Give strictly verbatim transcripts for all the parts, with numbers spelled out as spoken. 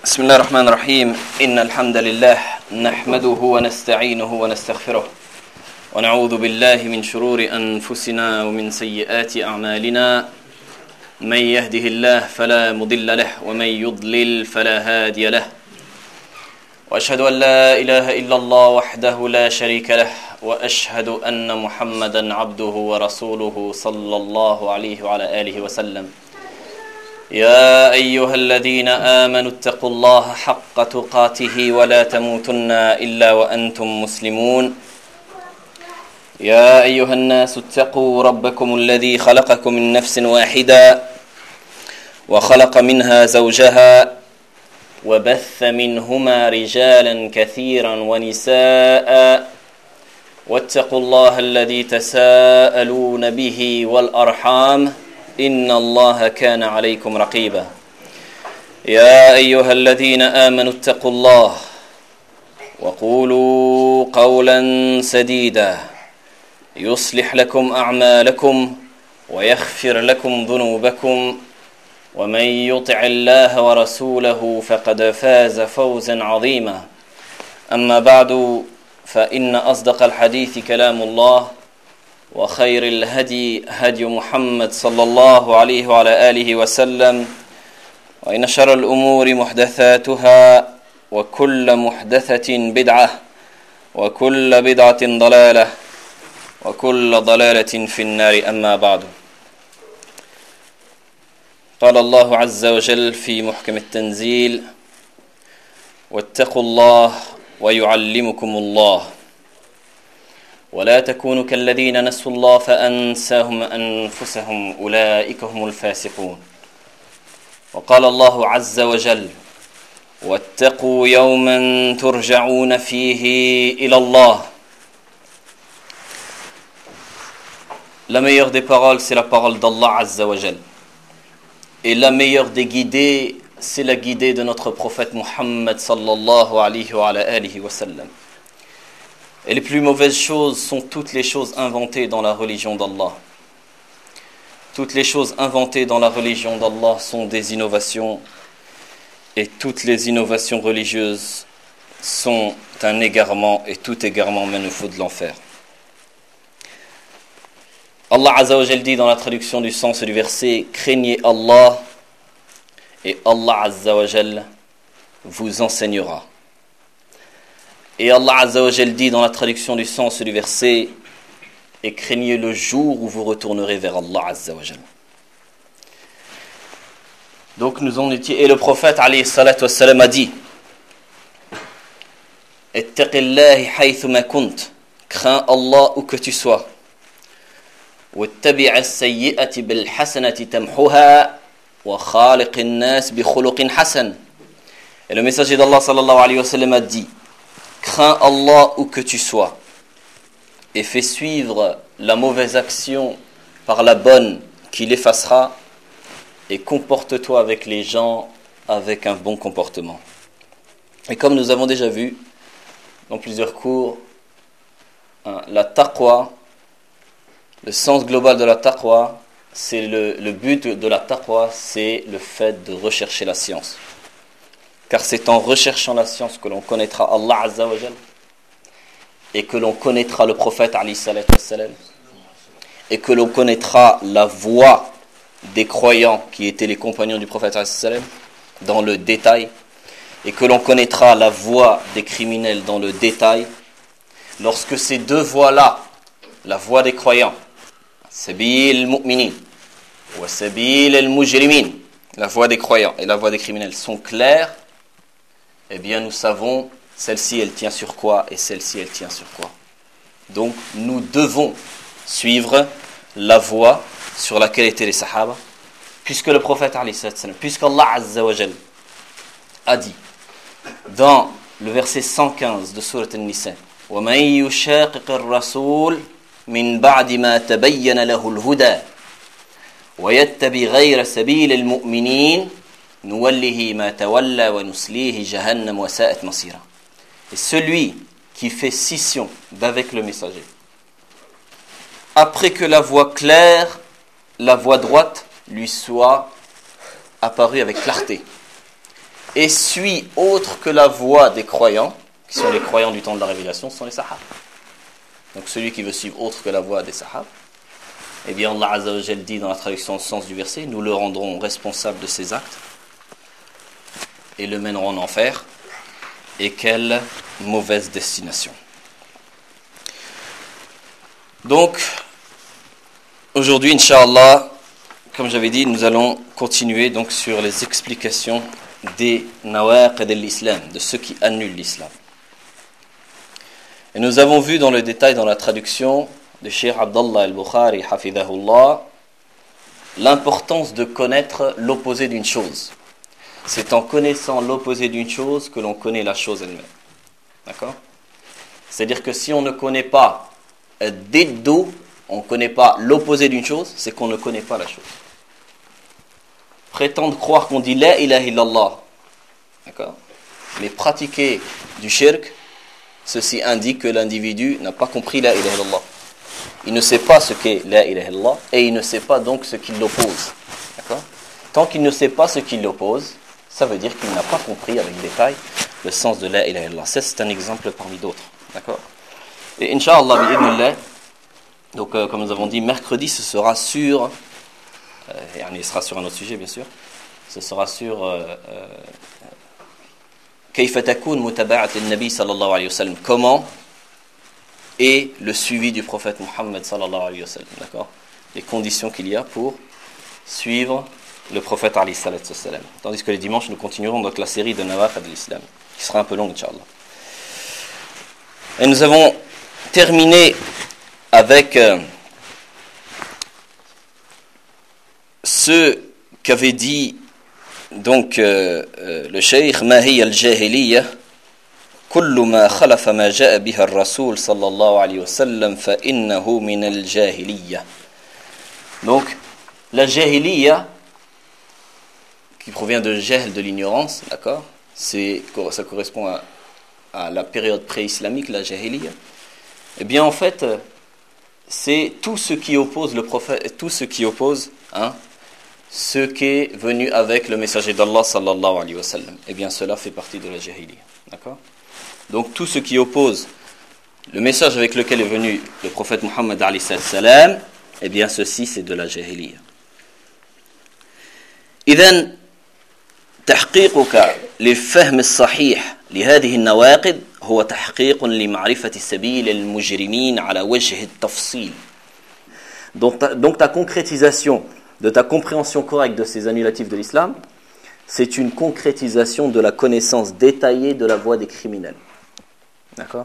بسم الله الرحمن الرحيم إن الحمد لله نحمده ونستعينه ونستغفره ونعوذ بالله من شرور أنفسنا ومن سيئات أعمالنا من يهده الله فلا مضل له ومن يضلل فلا هادي له وأشهد أن لا إله إلا الله وحده لا شريك له وأشهد أن محمدا عبده ورسوله صلى الله عليه وعلى آله وسلم يا أيها الذين آمنوا اتقوا الله حق تقاته ولا تموتن إلا وأنتم مسلمون يا أيها الناس اتقوا ربكم الذي خلقكم من نفس واحدة وخلق منها زوجها وبث منهما رجالا كثيرا ونساء واتقوا الله الذي تساءلون به والأرحام إن الله كان عليكم رقيبا يا أيها الذين آمنوا اتقوا الله وقولوا قولا سديدا يصلح لكم أعمالكم ويغفر لكم ذنوبكم ومن يطع الله ورسوله فقد فاز فوزا عظيما أما بعد فإن أصدق الحديث كلام الله وخير الهدي هدي محمد صلى الله عليه وعلى آله وسلم وإن شر الأمور محدثاتها وكل محدثة بدعة وكل بدعة ضلالة وكل ضلالة في النار أما بعد قال الله عز وجل في محكم التنزيل واتقوا الله ويعلمكم الله ولا تكونوا كالذين نسوا الله فأنساهم أنفسهم أولئك هم الفاسقون وقال الله عز وجل واتقوا يوما ترجعون فيه إلى الله. La meilleure des paroles, c'est la parole d'Allah Azza wa Jal. Et la meilleure des guidées, c'est la guidée de notre prophète Muhammad sallallahu alayhi wa alihi wa sallam. Et les plus mauvaises choses sont toutes les choses inventées dans la religion d'Allah. Toutes les choses inventées dans la religion d'Allah sont des innovations. Et toutes les innovations religieuses sont un égarement. Et tout égarement mène au feu de l'enfer. Allah Azza wa Jal dit dans la traduction du sens du verset « Craignez Allah et Allah Azza wa Jal vous enseignera ». Et Allah Azza wa Jal dit dans la traduction du sens du verset « Et craignez le jour où vous retournerez vers Allah Azza wa Jal ». Donc nous en étions, et le prophète alayhi salatu wassalam a dit « Ittaqillahi haythuma kunt » Crains Allah où que tu sois. « Wattabi'a as-sayyi'ati bil hasanati tamhuha wa khaliqin nas bi khuluqin hasan » Et le messager d'Allah sallallahu alayhi wa sallam a dit crains Allah où que tu sois et fais suivre la mauvaise action par la bonne qui l'effacera et comporte-toi avec les gens avec un bon comportement. Et comme nous avons déjà vu dans plusieurs cours, hein, la taqwa, le sens global de la taqwa, c'est le, le but de la taqwa, c'est le fait de rechercher la science. Car c'est en recherchant la science que l'on connaîtra Allah Azza wa Jal et que l'on connaîtra le prophète alayhi salatu wassalam et que l'on connaîtra la voie des croyants qui étaient les compagnons du prophète alayhi salatu wassalam dans le détail et que l'on connaîtra la voie des criminels dans le détail. Lorsque ces deux voies-là, la voie des croyants, sabil mu'minin wa sabil al-mujrimin, la voie des croyants et la voie des criminels sont claires, eh bien nous savons, celle-ci elle tient sur quoi et celle-ci elle tient sur quoi. Donc nous devons suivre la voie sur laquelle étaient les sahaba, puisque le prophète alayhi sallam, puisque Allah Azza wa Jal a dit dans le verset cent quinze de sourate An-Nisa وَمَنْ يُشَاقِقِ الرَّسُولِ مِنْ بَعْدِ مَا تَبَيَّنَ لَهُ الْهُدَى وَيَتَّبِغْ غَيْرَ سَبِيلِ الْمُؤْمِنِينَ نُوَلِّهِ مَا تَوَلَّى وَنُسْلِيهِ جَهَنَّمَ وَسَاءَتْ مَصِيرًا. Et celui qui fait scission d'avec le messager, après que la voie claire, la voie droite lui soit apparu avec clarté. et suit autre que la voie des croyants, qui sont les croyants du temps de la révélation, ce sont les sahaba. Donc celui qui veut suivre autre que la voie des sahaba, eh bien Allah Azza wa Jal dit dans la traduction au sens du verset, nous le rendrons responsable de ses actes et le mènerons en enfer. Et quelle mauvaise destination. Donc, aujourd'hui, Inch'Allah, comme j'avais dit, nous allons continuer donc sur les explications des nawaqid de l'islam, de ceux qui annulent l'islam. Et nous avons vu dans le détail, dans la traduction de Cheikh Abdallah al-Bukhari, hafidhahullah, l'importance de connaître l'opposé d'une chose. C'est en connaissant l'opposé d'une chose que l'on connaît la chose elle-même. D'accord ? C'est-à-dire que si on ne connaît pas Diddu, on ne connaît pas l'opposé d'une chose, c'est qu'on ne connaît pas la chose. Prétendre croire qu'on dit La ilaha illallah, d'accord ? Mais pratiquer du shirk, ceci indique que l'individu n'a pas compris La ilaha illallah. Il ne sait pas ce qu'est La ilaha illallah et il ne sait pas donc ce qui l'oppose. D'accord ? Tant qu'il ne sait pas ce qui l'oppose, ça veut dire qu'il n'a pas compris avec détail le sens de La ilaha illallah. Ça, c'est un exemple parmi d'autres. D'accord ? Et Inch'Allah, bi'idhnillah, donc euh, comme nous avons dit, mercredi, ce sera sur, euh, et il sera sur un autre sujet, bien sûr, ce sera sur Kayfa takoun mutaba'at al-Nabi sallallahu alayhi wa sallam. Comment est le suivi du prophète Muhammad sallallahu alayhi wa sallam. D'accord ? Les conditions qu'il y a pour suivre le prophète alayhi salatu wa sallam. Tandis que les dimanches, nous continuerons donc la série de Nawaqid de l'islam, qui sera un peu longue, Inch'Allah. Et nous avons terminé avec euh, ce qu'avait dit donc euh, euh, le cheikh ma hiya al-jahiliya kullu ma khalafa ma jaa biha ar-rasul sallallahu alayhi wa sallam fa innahu min al-jahiliya. Donc la jahiliya, qui provient de jahl, de l'ignorance, d'accord, c'est, ça correspond à, à la période pré-islamique, la jahiliya. Eh bien en fait c'est tout ce qui oppose le prophète, tout ce qui oppose hein, ce qui est venu avec le messager d'Allah sallallahu alayhi wa sallam. Eh bien cela fait partie de la jahiliya, d'accord. Donc tout ce qui oppose le message avec lequel est venu le prophète Muhammad alayhi salam, eh bien ceci c'est de la jahiliya. إذن تحقيقك للفهم الصحيح لهذه النواقض هو تحقيق لمعرفة سبيل المجرمين على وجه التفصيل. Donc ta, donc ta concrétisation de ta compréhension correcte de ces annulatifs de l'islam, c'est une concrétisation de la connaissance détaillée de la voie des criminels. D'accord ?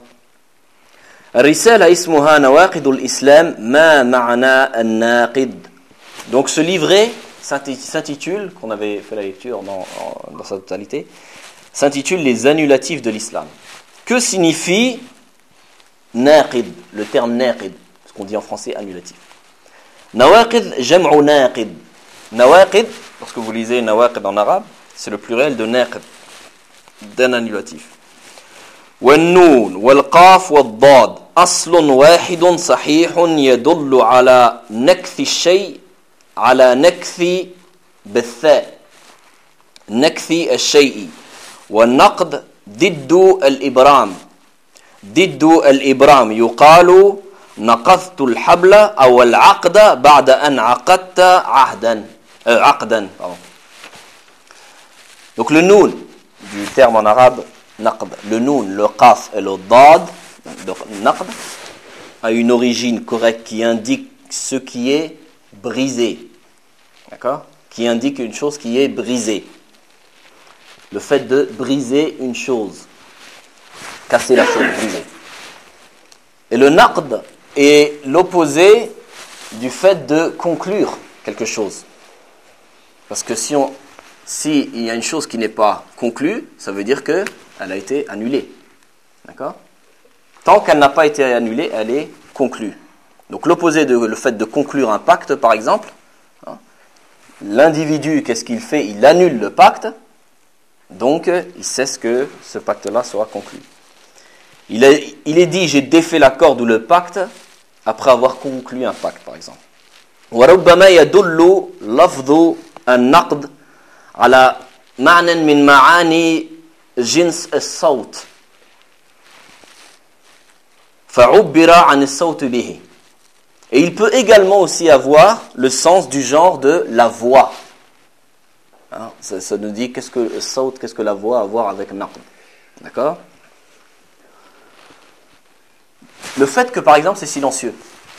الرسالة اسمها نواقض الإسلام ما معنى الناقض. Donc ce livret s'intitule, qu'on avait fait la lecture dans, dans sa totalité, s'intitule Les annulatifs de l'islam. Que signifie naqid, le terme naqid, ce qu'on dit en français annulatif. Nawaqid, jam'u naqid. Nawaqid, lorsque vous lisez nawaqid en arabe, c'est le pluriel de naqid, d'un annulatif. والنون والقاف والضاد أصل واحد صحيح يدل على نكث الشيء على نكث بالثاء نكث الشيء والنقد ضد الإبرام ضد الإبرام يقال نقضت الحبل أو العقد بعد أن عقدت عهدا euh, عقدا pardon. Donc le noun du terme en arabe naqd, le noun, le qaf et le dad, donc naqd, a une origine correcte qui indique ce qui est brisé. D'accord ? Qui indique une chose qui est brisée. Le fait de briser une chose. Casser la chose, briser. Et le naqd est l'opposé du fait de conclure quelque chose. Parce que si on, si il y a une chose qui n'est pas conclue, ça veut dire qu'elle a été annulée. D'accord ? Tant qu'elle n'a pas été annulée, elle est conclue. Donc l'opposé de le fait de conclure un pacte, par exemple, hein, l'individu, qu'est-ce qu'il fait ? Il annule le pacte, donc il cesse que ce pacte-là soit conclu. Il est, il est dit, j'ai défait la corde ou le pacte, après avoir conclu un pacte, par exemple. وَرُبَّمَا يَدُلُّ لَفْظُ النَّقْضِ على معنى من معاني جنس الصوت فعبر عن الصوت به. Et il peut également aussi avoir le sens du genre de la voix. Hein, ça, ça nous dit qu'est-ce que le saut, qu'est-ce que la voix a à voir avec naqd. D'accord? Le fait que par exemple c'est silencieux.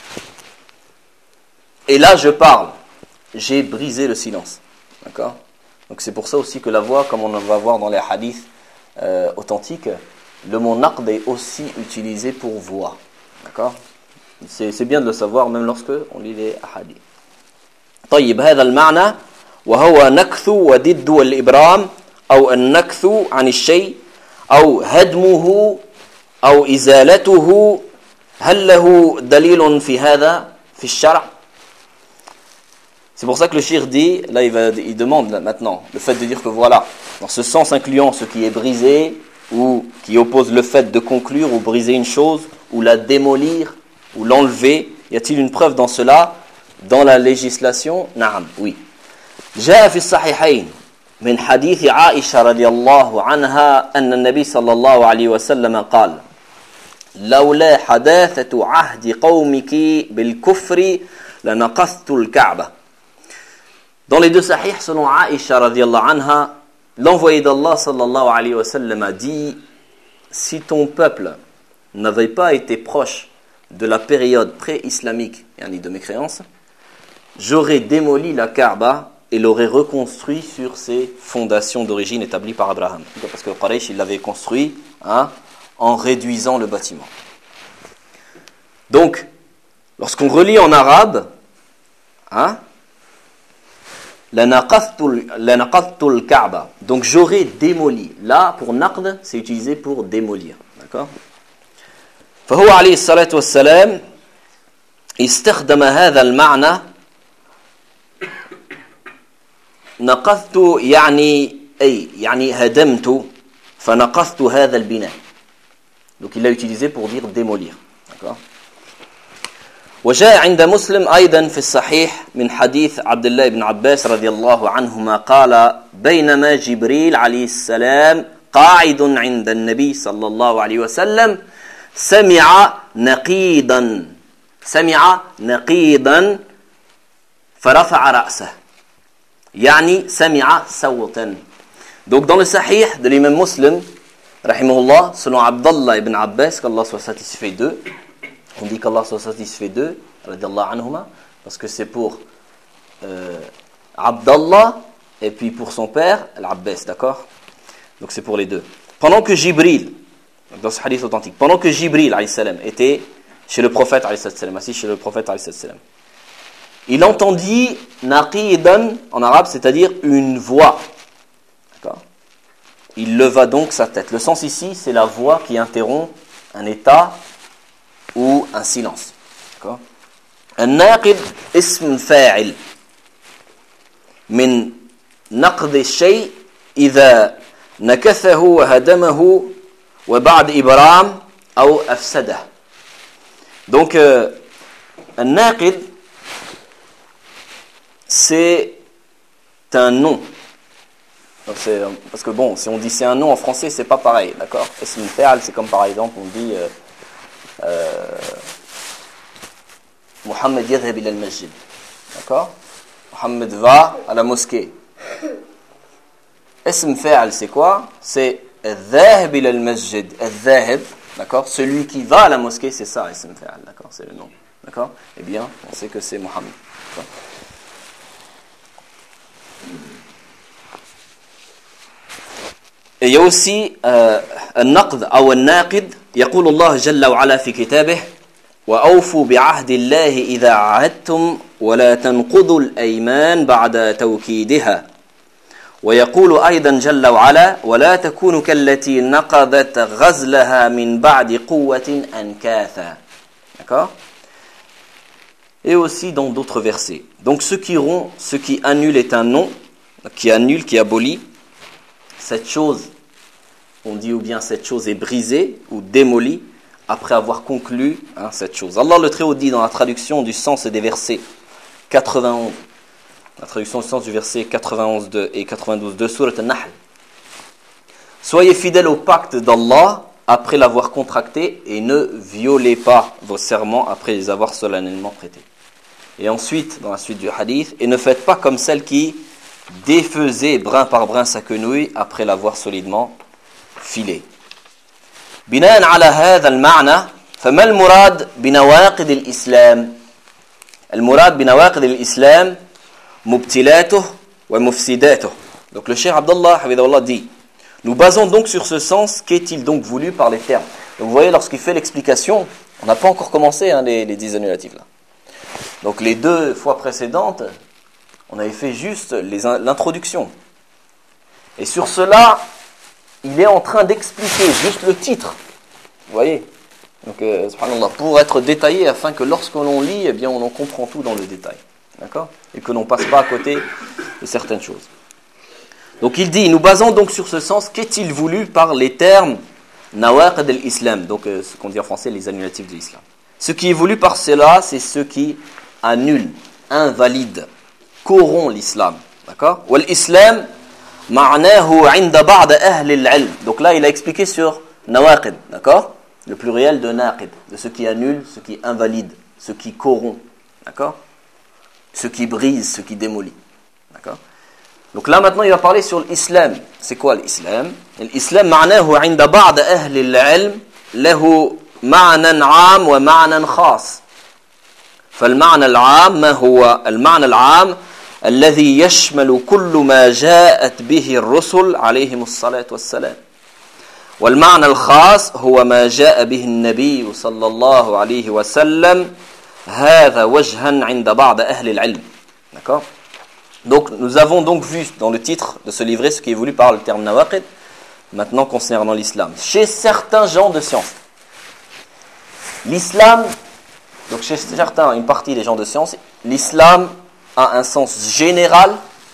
Et là je parle, j'ai brisé le silence. D'accord? Donc c'est pour ça aussi que la voix, comme on va voir dans les hadiths euh, authentiques, le mot naqd est aussi utilisé pour voix. D'accord? C'est, c'est bien de le savoir même lorsque on lit les hadiths. طيب هذا المعنى وهو نكث وضد الإبرام أو النكث عن الشيء أو هدمه أو إزالته هل له دليل في هذا في الشرع؟ C'est pour ça que le shir dit, là il, va, il demande là, maintenant, le fait de dire que voilà, dans ce sens incluant ce qui est brisé, ou qui oppose le fait de conclure ou briser une chose, ou la démolir, ou l'enlever, y a-t-il une preuve dans cela, dans la législation? Naam, oui. جاء في الصحيحين من حديث عائشة رضي الله عنها أن النبي صلى الله عليه وسلم قال لولا حداثة عهد قومك بالكفر لنقضت الكعبة. Dans les deux sahih, selon Aïcha radiyallahu anha, l'envoyé d'Allah sallallahu alayhi wa sallam a dit si ton peuple n'avait pas été proche de la période pré-islamique, yani de mécréance, j'aurais démoli la Kaaba et l'aurais reconstruit sur ses fondations d'origine établies par Abraham. Parce que Quraysh, il l'avait construit hein, en réduisant le bâtiment. Donc, lorsqu'on relit en arabe, hein, La naqadtul Kaaba. Donc j'aurais démoli. Là, pour naqd, c'est utilisé pour démolir. D'accord? فهو عليه الصلاة والسلام استخدم هذا المعنى نقضت يعني أي يعني هدمت فنقضت هذا البناء. Donc il l'a utilisé pour dire démolir. D'accord? وجاء عند مسلم أيضا في الصحيح من حديث عبد الله بن عباس رضي الله عنهما قال بينما جبريل عليه السلام قاعد عند النبي صلى الله عليه وسلم سمع نقيضا سمع نقيضا فرفع رأسه يعني سمع صوتا. Donc dans le sahih de l'imam Muslim rahimahullah, selon Abdallah ibn Abbas, qu'Allah soit satisfait d'eux, on dit qu'Allah soit satisfait d'eux, radiyallahu anhuma, parce que c'est pour euh, Abdallah et puis pour son père, Al-Abbas, d'accord? Donc c'est pour les deux. Pendant que Jibril, dans ce hadith authentique, pendant que Jibril alayhi salam était chez le prophète alayhi salam, assis chez le prophète alayhi salam, il entendit naqidan en arabe, c'est-à-dire une voix. D'accord? Il leva donc sa tête. Le sens ici, c'est la voix qui interrompt un état ou un silence. D'accord? الناقد اسم فاعل من نقض الشيء إذا نكثه وهدمه وبعد إبرام أو أفسده. Donc euh, الناقد c'est un nom. Donc c'est, parce que bon, si on dit c'est un nom en français, c'est pas pareil, d'accord? اسم فاعل, c'est comme par exemple on dit euh, euh, Mohammed yadhhab ila al-masjid. D'accord? Mohammed va à la mosquée. Ism fa'al, c'est quoi? C'est al-dhahib ila al-masjid. Al-dhahib, d'accord? Celui qui va à la mosquée, c'est ça, ism fa'al, d'accord? C'est le nom. D'accord? Eh bien, on sait que c'est Mohammed. D'accord? Et il y a aussi النقد أو الناقد يقول الله جل وعلا في كتابه وأوفوا بعهد الله إذا عاهدتم ولا تنقضوا الأيمان بعد توكيدها ويقول أيضا جل وعلا ولا تكونوا كالتي نقضت غزلها من بعد قوة أنكاثا. D'accord? Et aussi dans d'autres versets. Donc ce qui rompt, ce qui annule est un nom, qui annule, qui abolit. Cette chose, on dit ou bien cette chose est brisée ou démolie après avoir conclu hein, cette chose. Allah le Très-Haut dit dans la traduction du sens des versets quatre-vingt-onze la traduction du sens du verset quatre-vingt-onze et quatre-vingt-douze de Sourate An-Nahl. Soyez fidèles au pacte d'Allah après l'avoir contracté et ne violez pas vos serments après les avoir solennellement prêtés. Et ensuite, dans la suite du hadith, et ne faites pas comme celle qui défaisait brin par brin sa quenouille après l'avoir solidement filée. بناء على هذا المعنى فما المراد بنواقض الإسلام؟ المراد بنواقض الإسلام مبتلاته ومفسداته. Donc le cheikh Abdallah Hafidhahullah dit: nous basons donc sur ce sens, qu'est-il donc voulu par les termes? Donc vous voyez, lorsqu'il fait l'explication, on n'a pas encore commencé hein, les, les dix annulatifs là. Donc les deux fois précédentes, on avait fait juste les, l'introduction. Et sur cela, il est en train d'expliquer juste le titre. Vous voyez? Donc, euh, subhanallah, pour être détaillé, afin que lorsque l'on lit, eh bien, on en comprend tout dans le détail. D'accord? Et que l'on ne passe pas à côté de certaines choses. Donc il dit, nous basons donc sur ce sens, qu'est-il voulu par les termes nawaqid al-islam, donc euh, ce qu'on dit en français, les annulatifs de l'islam. Ce qui est voulu par cela, c'est ce qui annule, invalide, corrompt l'islam. D'accord? Wal islam ma'nahu 'inda ba'd ahli al-'ilm. Donc là, il a expliqué sur nawaqid, d'accord? Le pluriel de naqid, de ce qui annule, ce qui invalide, ce qui corrompt, d'accord? Ce qui brise, ce qui démolit. D'accord? Donc là maintenant, il va parler sur l'islam. C'est quoi l'islam? L'islam ma'nahu 'inda ba'd ahli al-'ilm lahu ma'nan 'am wa ma'nan khas. فالمعنى العام ما هو المعنى العام الذي يشمل كل ما جاءت به الرسل عليهم الصلاة والسلام والمعنى الخاص هو ما جاء به النبي صلى الله عليه وسلم هذا وجها عند بعض أهل العلم. D'accord? Donc nous avons donc vu dans le titre de ce livret ce qui est voulu par le terme nawaqid, maintenant concernant l'islam. Chez certains gens de science, l'islam, donc chez certains, une partie des gens de science, l'islam a un sens général,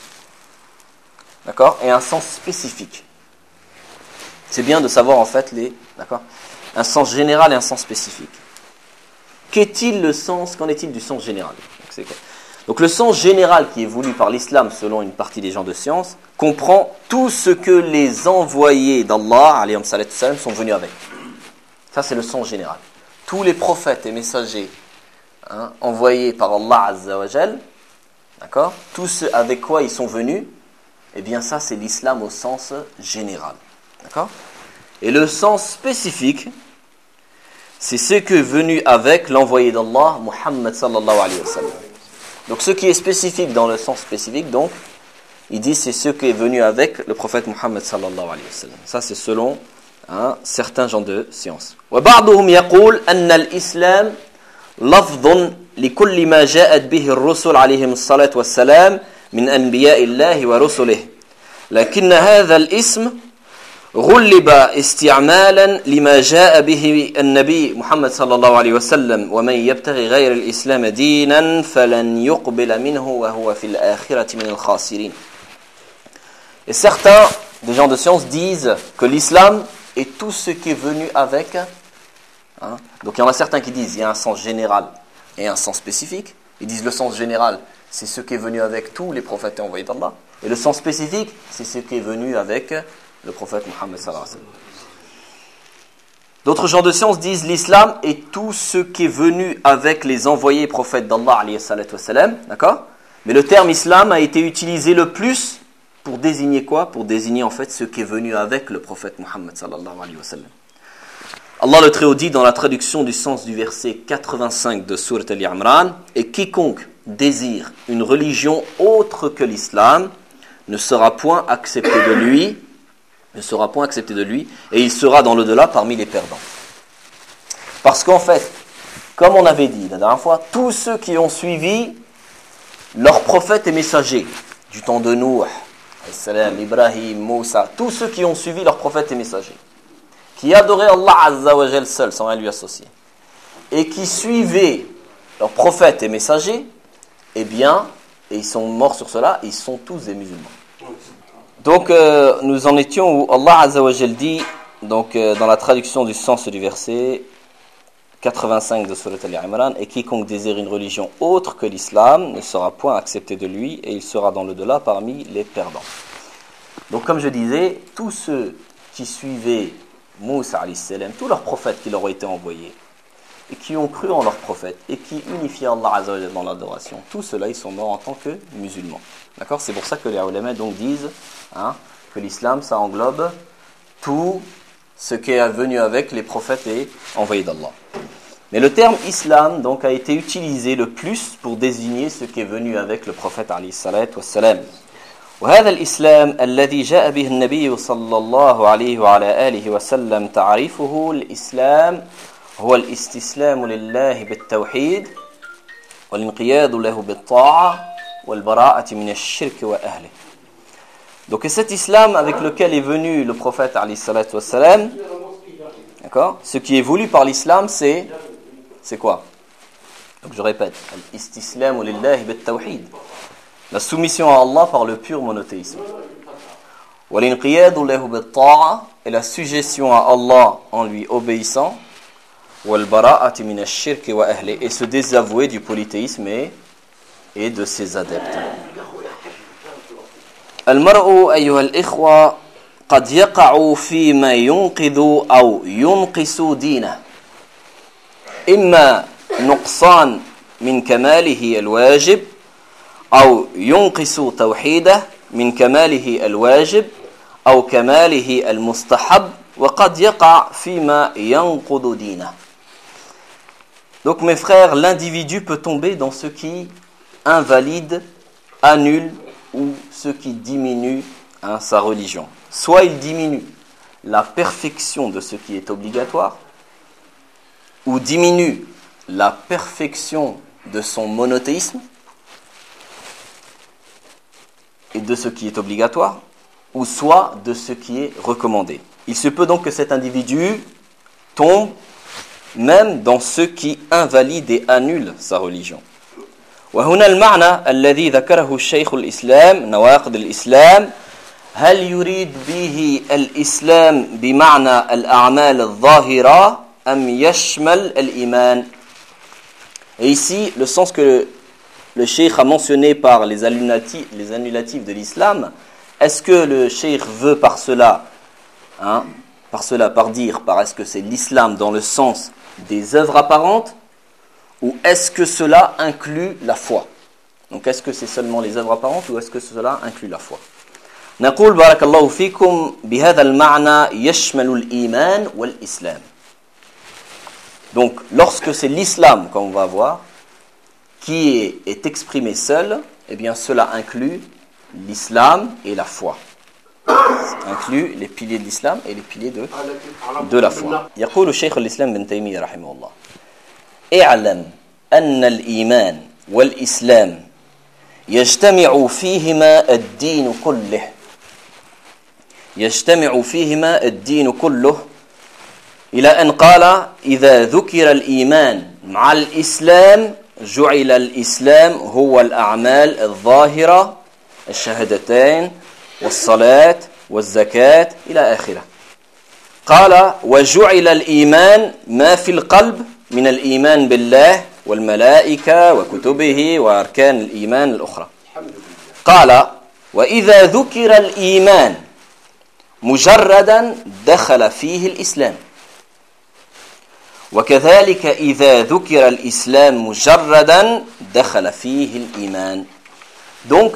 d'accord, et un sens spécifique. C'est bien de savoir en fait les, d'accord, un sens général et un sens spécifique. Qu'est-il le sens, qu'en est-il du sens général? Donc, c'est quoi? Donc le sens général qui est voulu par l'islam selon une partie des gens de science comprend tout ce que les envoyés d'Allah alayhim salatu salam sont venus avec. Ça c'est le sens général. Tous les prophètes et messagers hein, envoyés par Allah Azza wa Jal, d'accord, tout ce avec quoi ils sont venus, eh bien ça c'est l'islam au sens général. D'accord? Et le sens spécifique, c'est ce que est venu avec l'envoyé d'Allah, Muhammad sallallahu alayhi wa sallam. Donc ce qui est spécifique dans le sens spécifique, donc, il dit c'est ce qui est venu avec le prophète Muhammad sallallahu alayhi wa sallam. Ça c'est selon hein, certains gens de science. وبعضهم يقول أن الإسلام لفظ لكل ما جاءت به الرسل عليهم الصلاة والسلام من أنبياء الله ورسله. لكن هذا الاسم غلب استعمالا لما جاء به النبي محمد صلى الله عليه وسلم ومن يبتغي غير الإسلام دينا فلن يقبل منه وهو في الآخرة من الخاسرين. Et certains des gens de science disent que l'islam est tout ce qui est venu avec. Hein? Donc il y en a certains qui disent il y a un sens général et un sens spécifique. Ils disent le sens général c'est ce qui est venu avec tous les prophètes envoyés d'Allah. Et le sens spécifique c'est ce qui est venu avec le prophète Mohammed sallallahu alayhi wa sallam. D'autres gens de science disent l'islam est tout ce qui est venu avec les envoyés prophètes d'Allah alayhi wa sallam, d'accord? Mais le terme islam a été utilisé le plus pour désigner quoi? Pour désigner en fait ce qui est venu avec le prophète Mohammed sallallahu alayhi wa sallam. Allah le Très-Haut dit dans la traduction du sens du verset quatre-vingt-cinq de Sourate Al-Imran, et quiconque désire une religion autre que l'islam ne sera point accepté de lui ne sera point accepté de lui, et il sera dans l'au-delà parmi les perdants. Parce qu'en fait, comme on avait dit la dernière fois, tous ceux qui ont suivi leurs prophètes et messagers, du temps de Nuh, Ibrahim, Moussa, tous ceux qui ont suivi leurs prophètes et messagers, qui adoraient Allah Azza wa Jal seul, sans rien lui associer, et qui suivaient leurs prophètes et messagers, eh bien, et ils sont morts sur cela, ils sont tous des musulmans. Donc, euh, nous en étions où Allah Azza wa Jal dit, donc, euh, dans la traduction du sens du verset quatre-vingt-cinq de Surat Al-Imran, et quiconque désire une religion autre que l'islam ne sera point accepté de lui et il sera dans l'au-delà parmi les perdants. Donc comme je disais, tous ceux qui suivaient Moussa alayhi salam, tous leurs prophètes qui leur ont été envoyés et qui ont cru en leurs prophètes et qui unifiaient Allah Azza wa Jalla dans l'adoration, tous ceux-là ils sont morts en tant que musulmans. D'accord ? C'est pour ça que les ulama donc disent hein, que l'islam ça englobe tout ce qui est venu avec les prophètes et envoyés d'Allah. Mais le terme islam donc a été utilisé le plus pour désigner ce qui est venu avec le prophète alayhi salatu wassalam. وهذا الإسلام الذي جاء به النبي صلى الله عليه وعلى آله وسلم تعريفه الإسلام هو الاستسلام لله بالتوحيد والانقياد له بالطاعة والبراءة من الشرك وأهله. Donc cet islam avec lequel est venu le prophète alayhi salatu wassalam, d'accord, ce qui est voulu par l'islam c'est c'est quoi? Donc je répète, al-istislamu lillahi bit-tawhid, la soumission à Allah par le pur monothéisme. Wal-inqiyadu lahu bit-ta'a, et la sujétion à Allah en lui obéissant. Wal-bara'ati min ash-shirki wa ahli, et se désavouer du polythéisme et, et de ses adeptes. Al-mar'u ayyuha al-ikhwa qad yaqa'u fi ma yunqidhu aw yunqisu dinahu. إما نقصان من كماله الواجب أو ينقص توحيده من كماله الواجب أو كماله المستحب وقد يقع فيما ينقض دينه. Donc mes frères, l'individu peut tomber dans ce qui invalide, annule ou ce qui diminue hein, sa religion. Soit il diminue la perfection de ce qui est obligatoire, ou diminue la perfection de son monothéisme et de ce qui est obligatoire, ou soit de ce qui est recommandé. Il se peut donc que cet individu tombe même dans ce qui invalide et annule sa religion. وهنا المعنى الذي ذكره الشيخ الإسلام نواقض الإسلام هل يريد به الإسلام بمعنى الأعمال الظاهرة أم يشمل الإيمان. Et ici, le sens que le cheikh a mentionné par les annulatifs, les annulatifs de l'islam, est-ce que le cheikh veut par cela, hein, par cela, par dire, par est-ce que c'est l'islam dans le sens des œuvres apparentes, ou est-ce que cela inclut la foi? Donc est-ce que c'est seulement les œuvres apparentes ou est-ce que cela inclut la foi? نقول بارك الله فيكم بهذا المعنى يشمل الإيمان والإسلام. Donc, lorsque c'est l'islam, comme on va voir, qui est, est exprimé seul, eh bien, cela inclut l'islam et la foi. Ça inclut les piliers de l'islam et les piliers de, de la foi. يقول الشيخ الإسلام بن تيمية رحمه الله: اعلم أن الإيمان والإسلام يجتمع فيهما الدين كله. يجتمع فيهما الدين كله. إلى أن قال: إذا ذكر الإيمان مع الإسلام جعل الإسلام هو الأعمال الظاهرة الشهادتين والصلاة والزكاة إلى آخره. قال: وجعل الإيمان ما في القلب من الإيمان بالله والملائكة وكتبه وأركان الإيمان الأخرى. قال: وإذا ذكر الإيمان مجردا دخل فيه الإسلام. وكذلك إذا ذكر الإسلام مجردا دخل فيه الإيمان. Donc,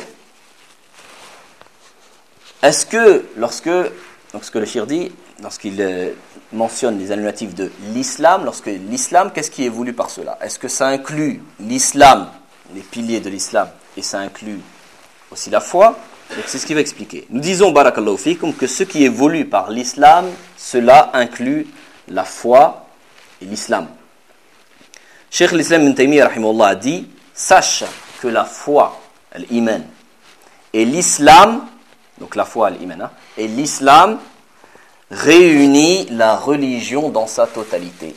est-ce que lorsque, donc ce que le cheikh dit, lorsqu'il euh, mentionne les annulatifs de l'islam, lorsque l'islam, qu'est-ce qui est voulu par cela? Est-ce que ça inclut l'islam, les piliers de l'islam, et ça inclut aussi la foi? Donc c'est ce qu'il va expliquer. Nous disons, barakallahu fikum, que ce qui est voulu par l'islam, cela inclut la foi et l'islam. Cheikh l'Islam ibn Taymiyyah rahimahullah a dit: sache que la foi, l'iman, et l'islam, donc la foi, l'iman, hein, et l'islam réunit la religion dans sa totalité.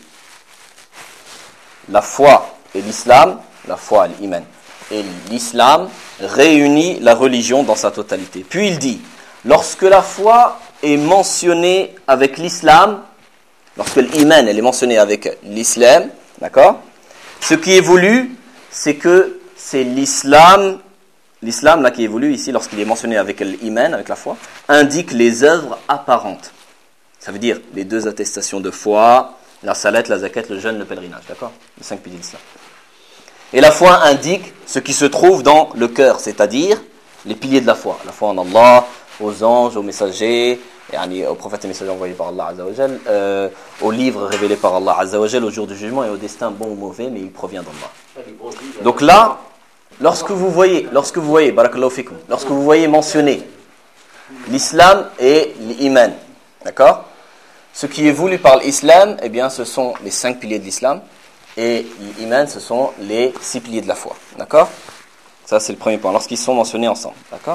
La foi et l'islam, la foi, l'iman, et l'islam réunit la religion dans sa totalité. Puis il dit: lorsque la foi est mentionnée avec l'islam, lorsque l'iman elle est mentionnée avec l'islam, D'accord? Ce qui est voulu, c'est que c'est l'islam, l'islam là qui est voulu ici, lorsqu'il est mentionné avec l'iman, avec la foi, indique les œuvres apparentes. Ça veut dire les deux attestations de foi, la salat, la zakat, le jeûne, le pèlerinage. D'accord? Les cinq piliers de l'islam. Et la foi indique ce qui se trouve dans le cœur, c'est-à-dire les piliers de la foi. La foi en Allah, aux anges, aux messagers, aux prophètes et messagers envoyés par Allah Azza wa Jal, euh, aux livres révélés par Allah Azza wa Jal au jour du jugement et au destin bon ou mauvais, mais il provient d'Allah. Donc là, lorsque vous voyez, lorsque vous voyez, barakallahu fikum, lorsque vous voyez mentionner l'islam et l'iman, d'accord? Ce qui est voulu par l'islam, eh bien, ce sont les cinq piliers de l'islam, et l'iman, ce sont les six piliers de la foi, d'accord? Ça, c'est le premier point, lorsqu'ils sont mentionnés ensemble, d'accord?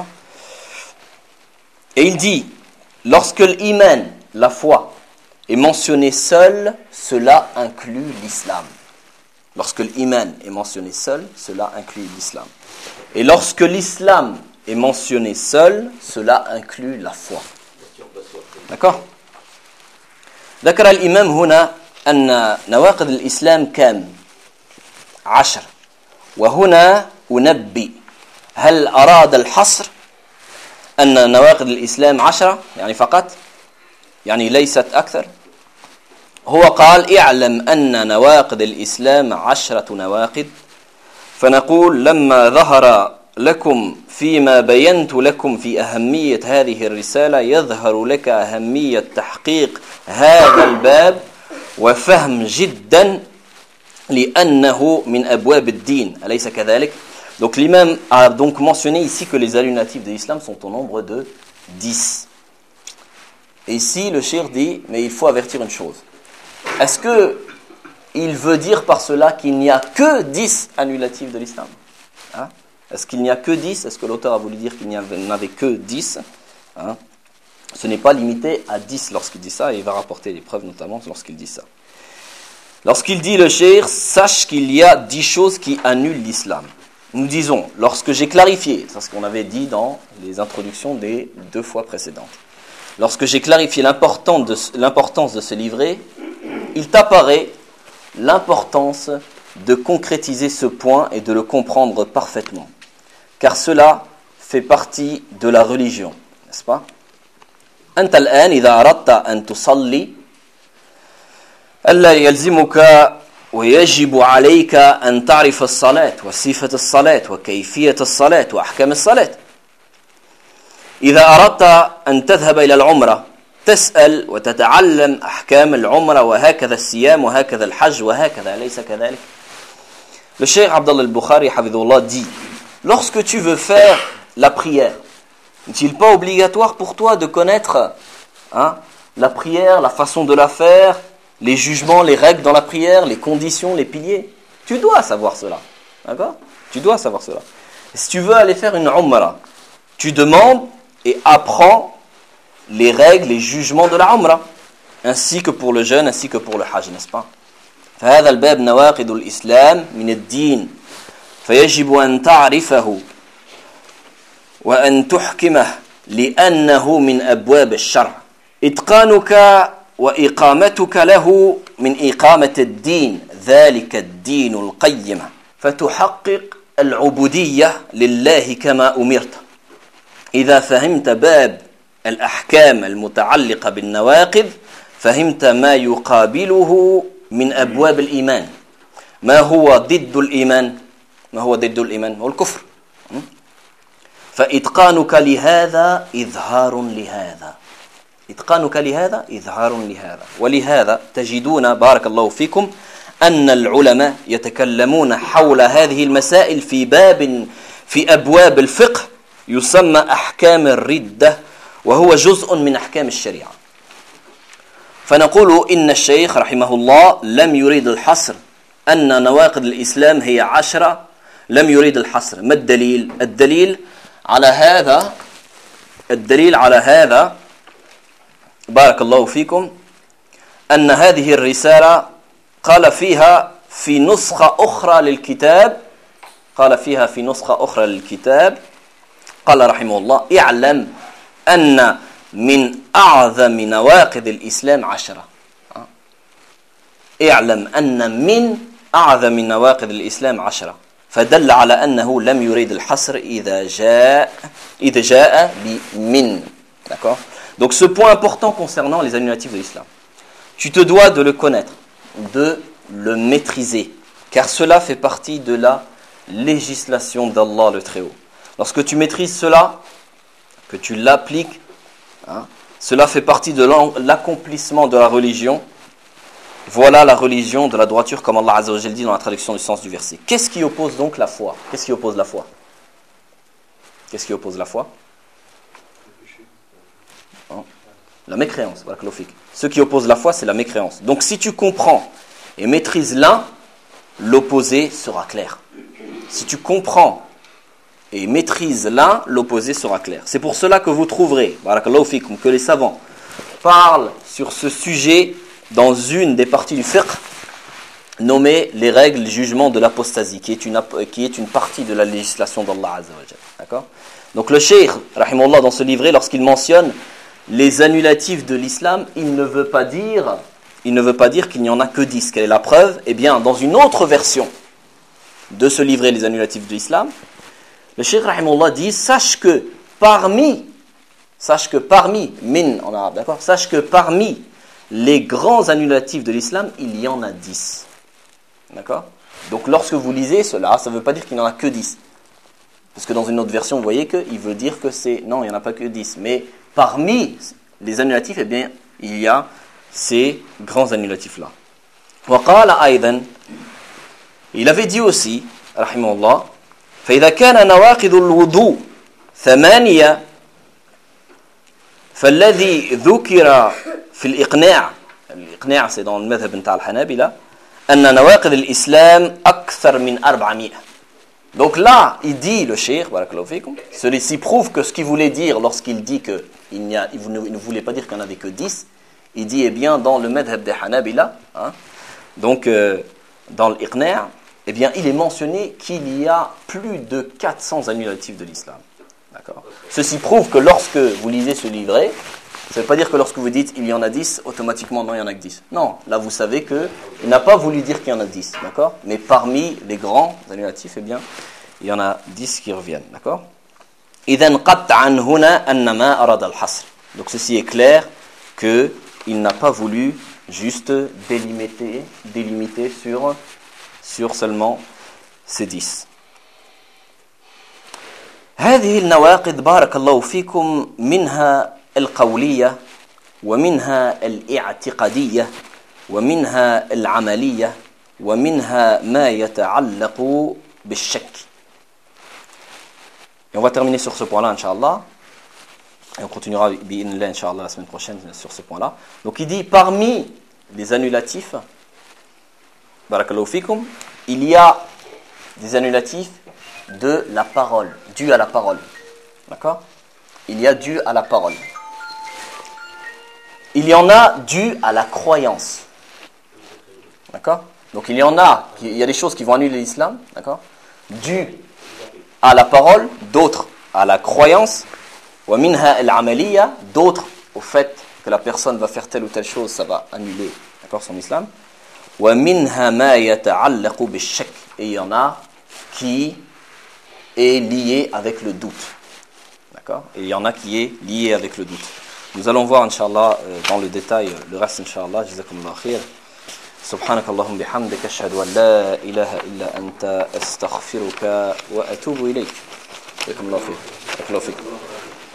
Et il dit, lorsque l'iman, la foi, est mentionné seul, cela inclut l'islam. Lorsque l'iman est mentionné seul, cela inclut l'islam. Et lorsque l'islam est mentionné seul, cela inclut la foi. D'accord? ذكر الإمام هنا أن نواقض الإسلام كام عشر وهنا أنبئ هل أراد الحصر أن نواقض الإسلام عشرة يعني فقط يعني ليست أكثر هو قال اعلم أن نواقض الإسلام عشرة نواقض فنقول لما ظهر لكم فيما بينت لكم في أهمية هذه الرسالة يظهر لك أهمية تحقيق هذا الباب وفهم جدا لأنه من أبواب الدين أليس كذلك؟ Donc l'imam a donc mentionné ici que les allunatifs de l'islam sont au nombre de dix. Et ici le cheikh dit, mais il faut avertir une chose. Est-ce que il veut dire par cela qu'il n'y a que dix annulatifs de l'islam? Hein? Est-ce qu'il n'y a que dix? Est-ce que l'auteur a voulu dire qu'il n'y en avait que dix? Hein? Ce n'est pas limité à dix lorsqu'il dit ça, et il va rapporter les preuves notamment lorsqu'il dit ça. Lorsqu'il dit le cheikh, sache qu'il y a dix choses qui annulent l'islam. Nous disons, lorsque j'ai clarifié, c'est ce qu'on avait dit dans les introductions des deux fois précédentes, lorsque j'ai clarifié l'importance de, l'importance de ce livret, il t'apparaît l'importance de concrétiser ce point et de le comprendre parfaitement. Car cela fait partie de la religion, n'est-ce pas? أنت الآن إذا أردت أن تصلي ألا يلزمك ويجب عليك أن تعرف الصلاة وصفة الصلاة وكيفية الصلاة وأحكام الصلاة. إذا أردت أن تذهب إلى العمرة تسأل وتتعلم أحكام العمرة وهكذا الصيام وهكذا الحج وهكذا أليس كذلك؟ Le Cheikh Abdallah al-Bukhari Hafidhullah dit, lorsque tu veux faire la prière, n'est-il pas obligatoire pour toi de connaître hein, la prière, la façon de la faire, les jugements, les règles dans la prière, les conditions, les piliers? Tu dois savoir cela. D'accord? Tu dois savoir cela. Et si tu veux aller faire une umrah, tu demandes et apprends les règles, les jugements de la umrah, ainsi que pour le jeûne, ainsi que pour le hajj, n'est-ce pas? فهذا الباب نواقض الإسلام من الدين فيجب أن تعرفه وأن تحكمه لأنه من أبواب الشرع إتقانك وإقامتك له من إقامة الدين ذلك الدين القيم فتحقق العبودية لله كما أمرت. إذا فهمت باب الأحكام المتعلقة بالنواقض فهمت ما يقابله من أبواب الإيمان. ما هو ضد الإيمان؟ ما هو ضد الإيمان؟ هو الكفر. فإتقانك لهذا إظهار لهذا إتقانك لهذا إظهار لهذا ولهذا تجدون بارك الله فيكم أن العلماء يتكلمون حول هذه المسائل في باب في أبواب الفقه يسمى أحكام الردة وهو جزء من أحكام الشريعة. فنقول إن الشيخ رحمه الله لم يريد الحصر أن نواقض الإسلام هي عشرة، لم يريد الحصر. ما الدليل؟ الدليل على هذا الدليل على هذا بارك الله فيكم أن هذه الرسالة قال فيها في نسخة أخرى للكتاب قال فيها في نسخة أخرى للكتاب قال رحمه الله اعلم أن من أعظم نواقض الإسلام عشرة. اعلم أن من أعظم من نواقض الإسلام عشرة فدل على أنه لم يريد الحصر إذا جاء إذا جاء بمن. D'accord? Donc ce point important concernant les annulatifs de l'islam, tu te dois de le connaître, de le maîtriser, car cela fait partie de la législation d'Allah le Très-Haut. Lorsque tu maîtrises cela, que tu l'appliques, hein, cela fait partie de l'accomplissement de la religion. Voilà la religion de la droiture, comme Allah Azza wa Jalla dit dans la traduction du sens du verset. Qu'est-ce qui oppose donc la foi? Qu'est-ce qui oppose la foi? Qu'est-ce qui oppose la foi? Hein? La mécréance. Ce qui oppose la foi, c'est la mécréance. Donc si tu comprends et maîtrises l'un, l'opposé sera clair. Si tu comprends et maîtrises l'un, l'opposé sera clair. C'est pour cela que vous trouverez, barakallahu fikum, que les savants parlent sur ce sujet dans une des parties du fiqh nommée les règles du jugement de l'apostasie, qui est une, qui est une partie de la législation d'Allah Azza wa Jalla. D'accord? Donc le cheikh, rahimahullah, dans ce livret, lorsqu'il mentionne les annulatifs de l'islam, il ne veut pas dire, il ne veut pas dire qu'il n'y en a que dix. Quelle est la preuve? Eh bien, dans une autre version de ce livret, les annulatifs de l'islam, le cheikh, rahimahullah, dit, sache que parmi, sache que parmi, min en arabe, d'accord? Sache que parmi les grands annulatifs de l'islam, il y en a dix. D'accord? Donc lorsque vous lisez cela, ça ne veut pas dire qu'il n'y en a que dix. Parce que dans une autre version, vous voyez qu'il veut dire que c'est... Non, il n'y en a pas que dix. Mais parmi les annulatifs, eh bien, il y a ces grands annulatifs-là. وقال أيضا, il avait dit aussi, رحمه الله, فإذا كان نواقض الوضوء ثمانية فالذي ذكر في الإقناع الإقناع c'est dans le madhab بتاع الحنابلة أن نواقض الإسلام أكثر من أربعمائة. Donc là, il dit, le cheikh, barakallahu fikum, celui-ci prouve que ce qu'il voulait dire lorsqu'il dit que il, n'y a, il ne voulait pas dire qu'il n'y en avait que dix, il dit, eh bien, dans le madhab des Hanabila, hein, donc euh, dans l'Iqna', eh bien, il est mentionné qu'il y a plus de quatre cents annulatifs de l'islam. D'accord. Ceci prouve que lorsque vous lisez ce livret, ça ne veut pas dire que lorsque vous dites il y en a dix, automatiquement non, il n'y en a que dix. Non, là vous savez qu'il n'a pas voulu dire qu'il y en a dix, d'accord? Mais parmi les grands annulatifs, eh bien, il y en a dix qui reviennent, d'accord? إذن قطعا هنا أن ما أراد الحصر. Donc ceci est clair que il n'a pas voulu juste délimiter, délimiter sur, sur seulement ces dix. هذه النواقض بارك الله فيكم منها القولية ومنها الاعتقادية ومنها العملية ومنها ما يتعلق بالشك. Et on va terminer sur ce point-là, Inch'Allah. Et on continuera, bi'inillah, Inch'Allah, la semaine prochaine sur ce point-là. Donc il dit, parmi les annulatifs, barakallahu fikum, il y a des annulatifs de la parole, dû à la parole. D'accord? Il y a dû à la parole. Il y en a dû à la croyance. D'accord? Donc il y en a, il y a des choses qui vont annuler l'islam, d'accord? Dû à la parole, d'autres à la croyance, wa minha al-amaliya, d'autres au fait que la personne va faire telle ou telle chose, ça va annuler, d'accord, son islam. Wa minha ma yata'allaqu bish-shakk, et il y en a qui est lié avec le doute. D'accord? Et il y en a qui est lié avec le doute. Nous allons voir, Inch'Allah, dans le détail, le reste, Inch'Allah. Jazakumullah khair. سبحانك اللهم بحمدك أشهد أن لا إله إلا أنت أستغفرك وأتوب إليك. جزاكم الله خير. بارك الله فيكم.